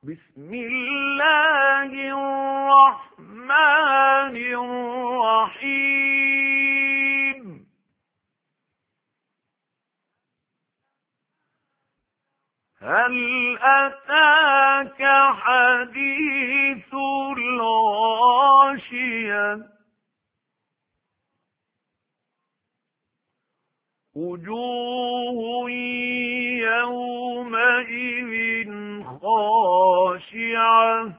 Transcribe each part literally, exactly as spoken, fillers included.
بسم الله الرحمن الرحيم هل أتاك حديث الغاشية وجوه يومئذ خاشعة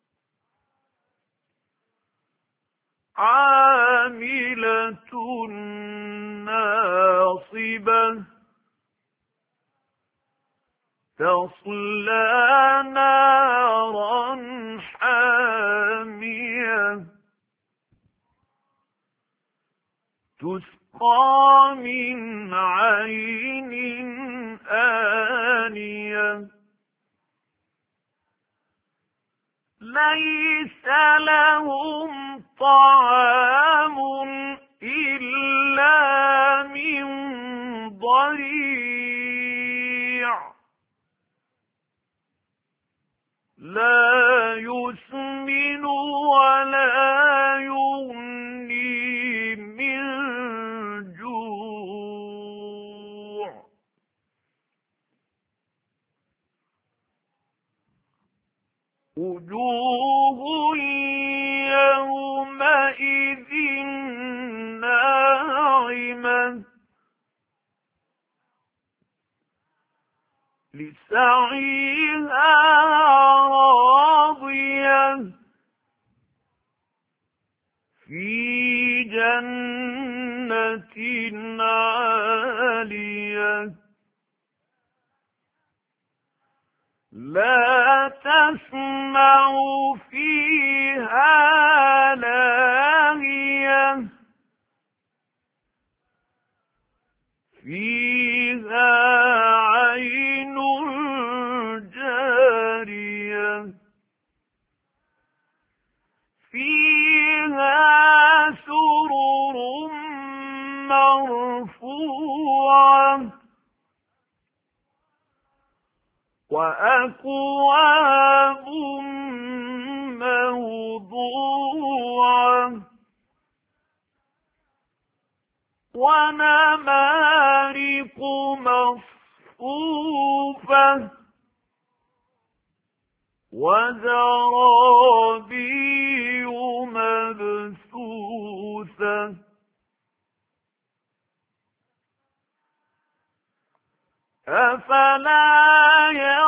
عاملة ناصبة تصلى نارا حامية تسقى من عين آنية ليس لهم طعام إلا من ضريع لا يسمن ولا يغني من جوع وجوه يومئذ ناعمة لسعيها راضية في جنة عالية لا تسمع فيها لاغية فيها عين جارية فيها سرر مرفوعة وأكواب موضوعة ونمارق مصفوفة وزرابي مبثوثة أفلا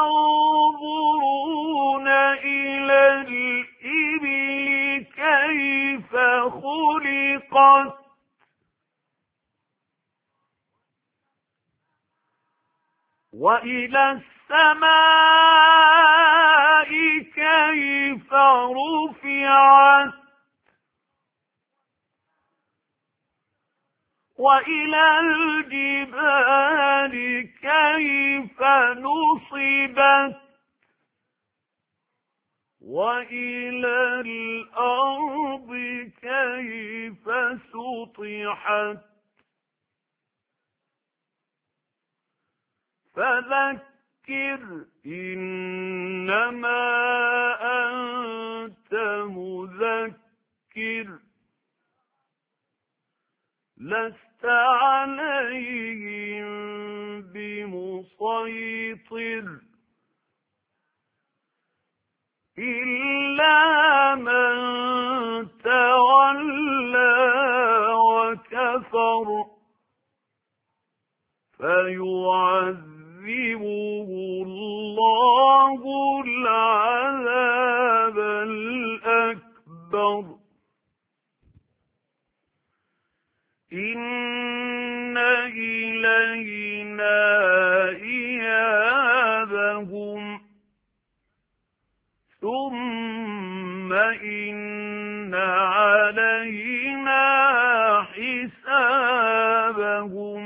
ينظرون إلى الإبل كيف خلقت وإلى السماء كيف رفعت وإلى الجبال كيف نصبت وإلى الأرض كيف سطحت فذكر إنما أنت مذكر لست عليهم بمسيطر إلا من تولى وكفر فيعذبه الله العذاب الأكبر إن إلينا إيابهم ثم إن علينا حسابهم